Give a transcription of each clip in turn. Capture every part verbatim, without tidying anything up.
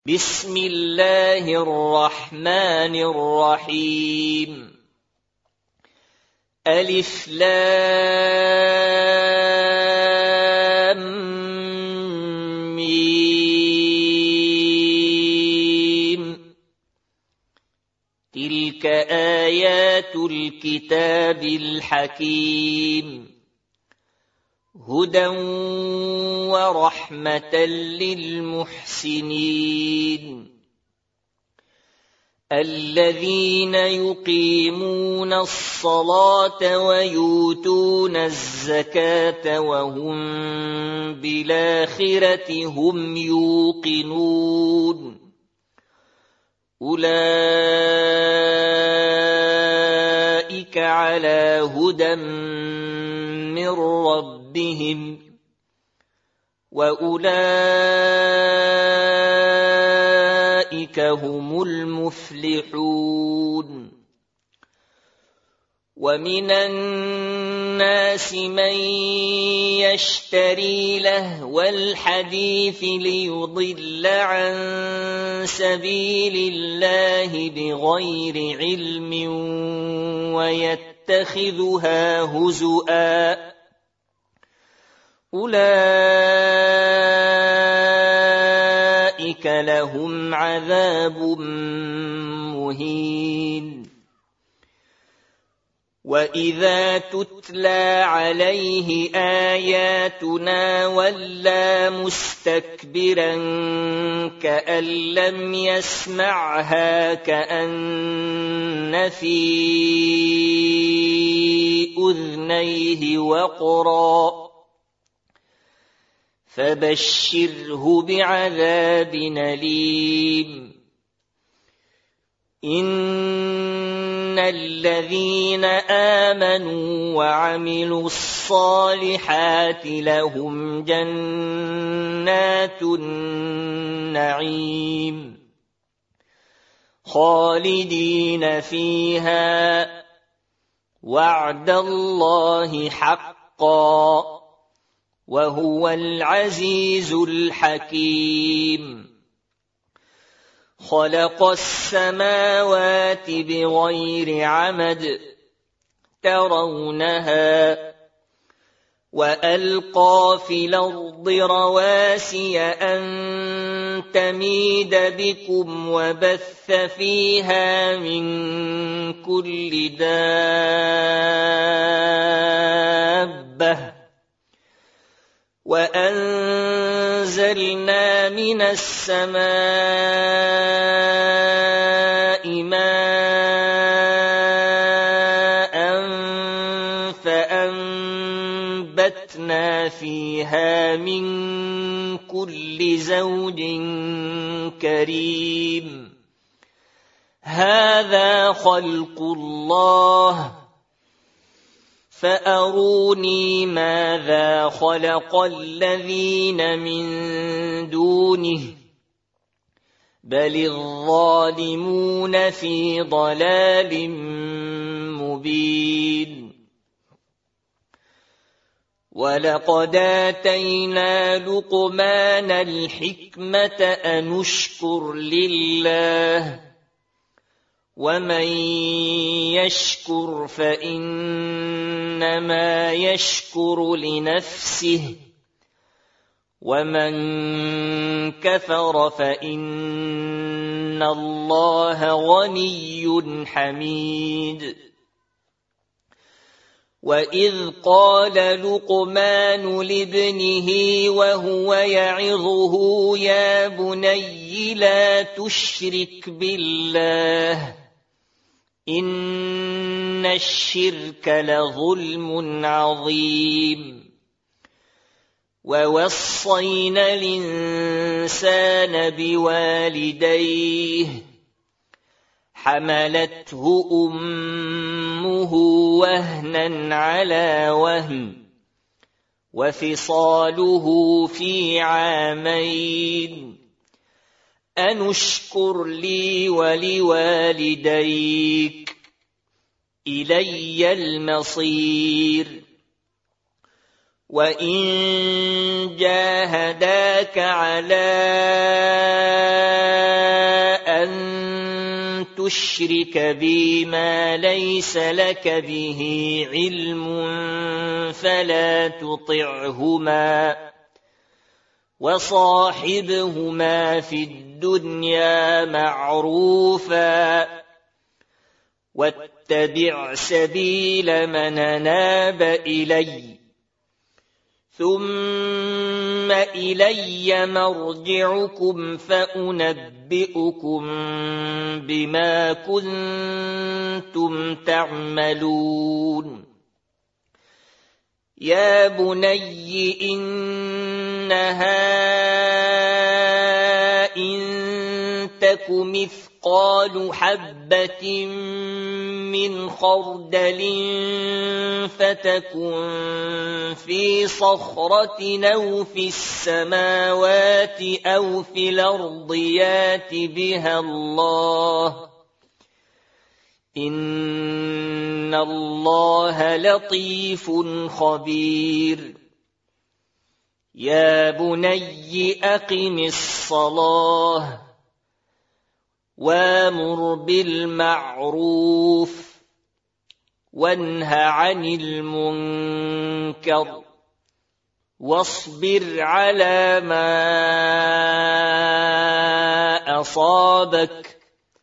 بسم الله الرحمن الرحيم ألف لام ميم تلك آيات الكتاب الحكيم هدى ورحمة للمحسنين الذين يقيمون الصلاة ويؤتون الزكاة وهم بالآخرة هم يوقنون أولئك على هدى من ربهم وأولئك هم المفلحون ومن الناس من يشتري لهو الحديث ليضل عن سبيل الله بغير علم ويتخذها هزؤا أولئك لهم عذاب مهين وإذا تتلى عليه آياتنا ولى مستكبرا كأن لم يسمعها كأن في أذنيه وقرا فبشره بعذاب أليم إن الذين آمنوا وعملوا الصالحات لهم جنات النعيم خالدين فيها وعد الله حقا وهو العزيز الحكيم خلق السماوات بغير عمد ترونها وألقى في الأرض رواسي أن تميد بكم وبث فيها من كل دابة وأنزلنا من السماء ماء فأنبتنا فيها من كل زوج كريم هذا خلق الله فأروني ماذا خلق الذين من دونه بل الظالمون في ضلال مبين ولقد آتينا لقمان الحكمة أن اشكر لله ومن يشكر فإنما يشكر لنفسه ومن كفر فإن الله غني حميد وإذ قال لقمان لابنه وهو يعظه يا بني لا تشرك بالله إن الشرك لظلم عظيم ووصينا الإنسان بوالديه حملته أمه وهنا على وهن وفصاله في عامين أن اشكر لي ولوالديك إلي المصير وإن جاهداك على تشرك بي ما ليس لك به علم فلا تطعهما وصاحبهما في الدنيا معروفا واتبع سبيل من أناب إلي ثم إلي مرجعكم فأنبئكم بما كنتم تعملون يا بني إنها إن تك مثقال حبة من خردل فتكن في صخرة أو في السماوات أو في الأرض يات بها الله إن الله لطيف خبير يا بني أقم الصلاة وامر بالمعروف وانه عن المنكر واصبر على ما أصابك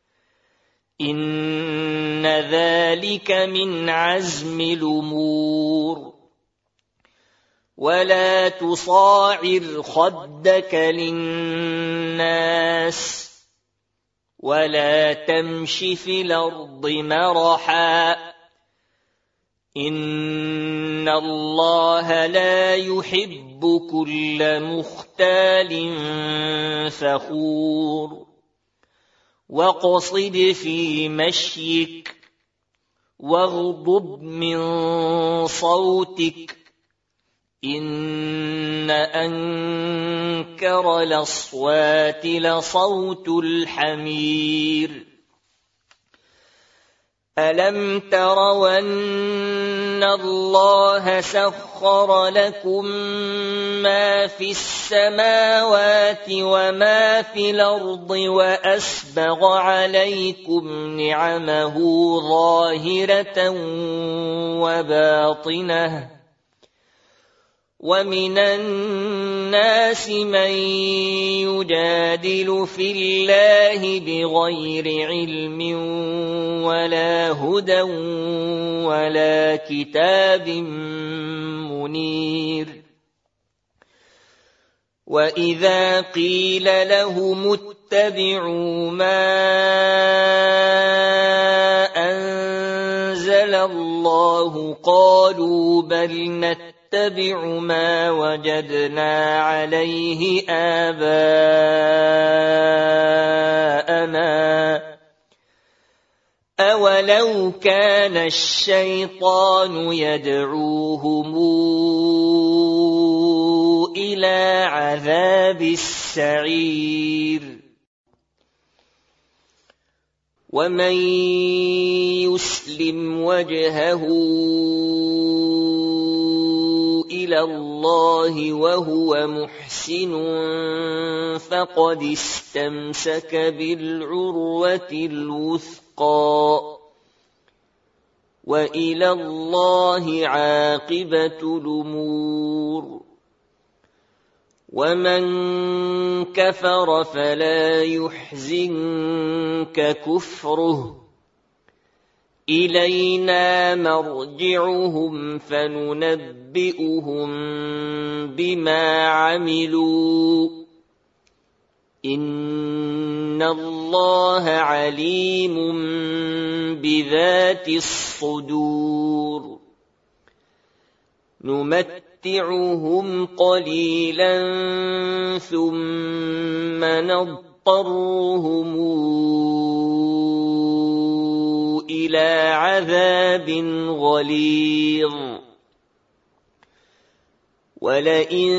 إن ذلك من عزم الأمور ولا تصاعر خدك للناس ولا تمش في الأرض مرحا إن الله لا يحب كل مختال فخور واقصد في مشيك واغضض من صوتك إن أنكر الأصوات لصوت الحمير ألم تروا أن الله سخر لكم ما في السماوات وما في الأرض وأسبغ عليكم نعمه ظاهرة وباطنة ومن الناس من يجادل في الله بغير علم ولا هدى ولا كتاب منير وإذا قيل لهم اتبعوا ما أنزل الله قالوا بل نتبع نتبع ما وجدنا عليه آباءنا أولو كان الشيطان يدعوهم إلى عذاب السعير ومن يسلم وجهه إلى الله وهو محسن فقد استمسك بالعروة الوثقى وإلى الله عاقبة الأمور ومن كفر فلا يحزنك كفره إلينا مرجعهم فننبئهم بما عملوا إن الله عليم بذات الصدور نمتعهم قليلا ثم نضطرهم إلى عذاب غليظ ولئن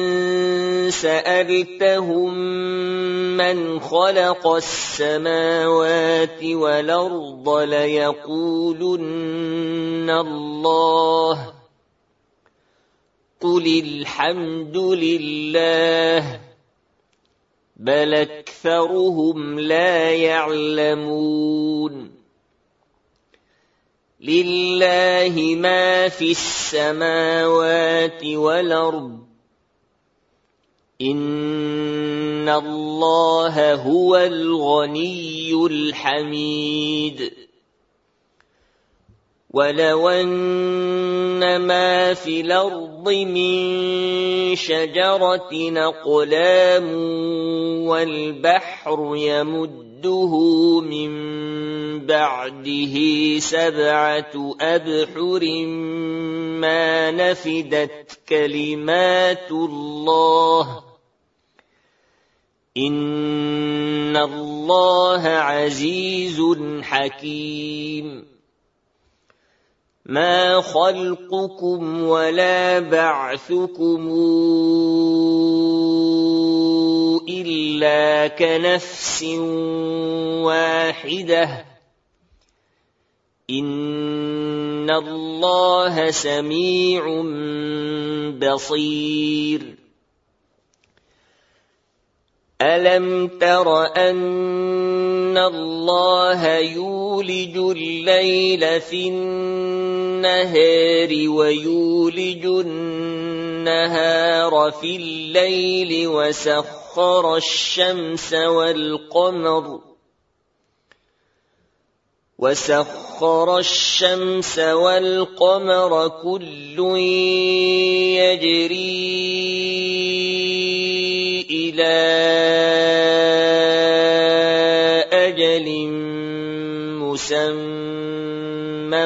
سألتهم من خلق السماوات والأرض ليقولن الله قل الحمد لله بل أكثرهم لا يعلمون لله ما في السماوات والأرض إن الله هو الغني الحميد ولو أن ما في الأرض من شجرة أقلام والبحر يمده من بعده سبعة أبحر ما نفدت كلمات الله إن الله عزيز حكيم ما خلقكم ولا بعثكم إلا كنفس واحدة إن الله سميع بصير ألم تر أن الله يولج الليل في النهار ويولج النهار في الليل وسخر الشمس والقمر وسخر الشمس والقمر كل يجري إلى أجل مسمى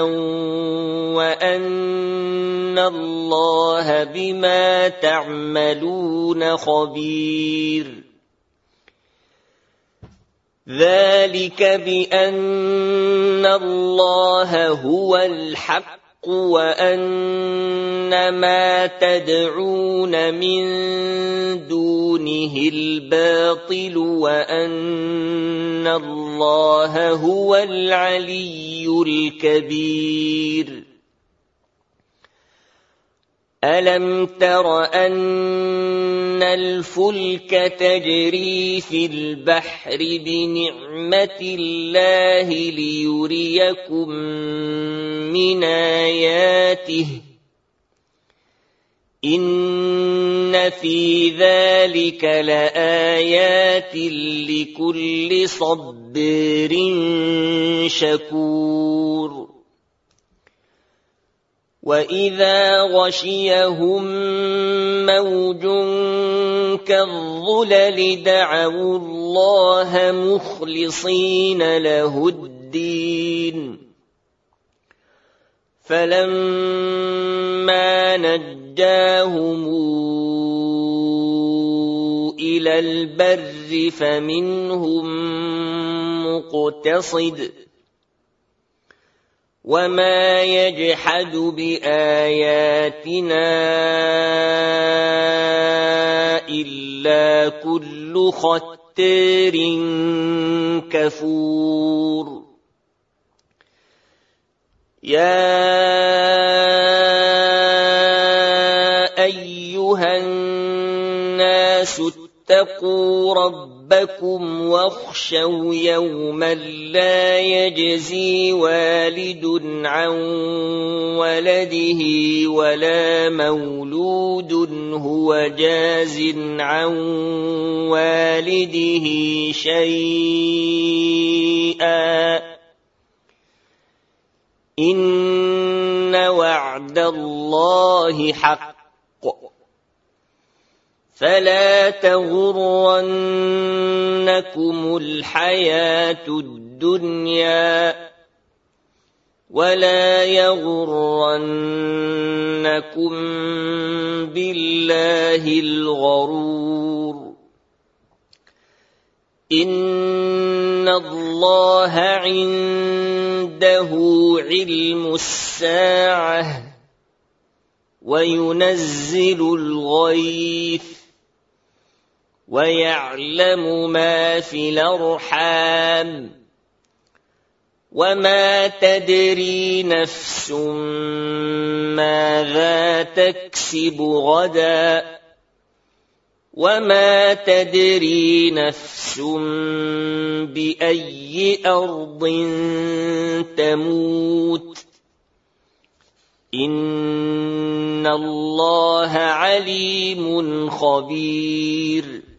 وأن الله بما تعملون خبير ذلك بأن الله هو الحق وأن ما تدعون من دونه الباطل وأن الله هو العلي الكبير ألم تر أن الفلك تجري في البحر بنعمة الله ليريكم من آياته إن في ذلك لآيات لكل صبر شكور وإذا غشيهم موج كالظلل دعوا الله مخلصين له الدين فلما نجاهم إلى البر فمنهم مقتصد وما يجحد بآياتنا إلا كل ختار كفور يا أيها الناس اتقوا ربكم واخشوا يوما لا يجزي والد عن ولده ولا مولود هو جاز عن والده شيئا إن وعد الله حق فلا تغرنكم الحياة الدنيا ولا يغرنكم بالله الغرور إن الله عنده علم الساعة وينزل الغيث ويعلم ما في الأرحام وما تدري نفس ماذا تكسب غدا وما تدري نفس بأي أرض تموت إن الله عليم خبير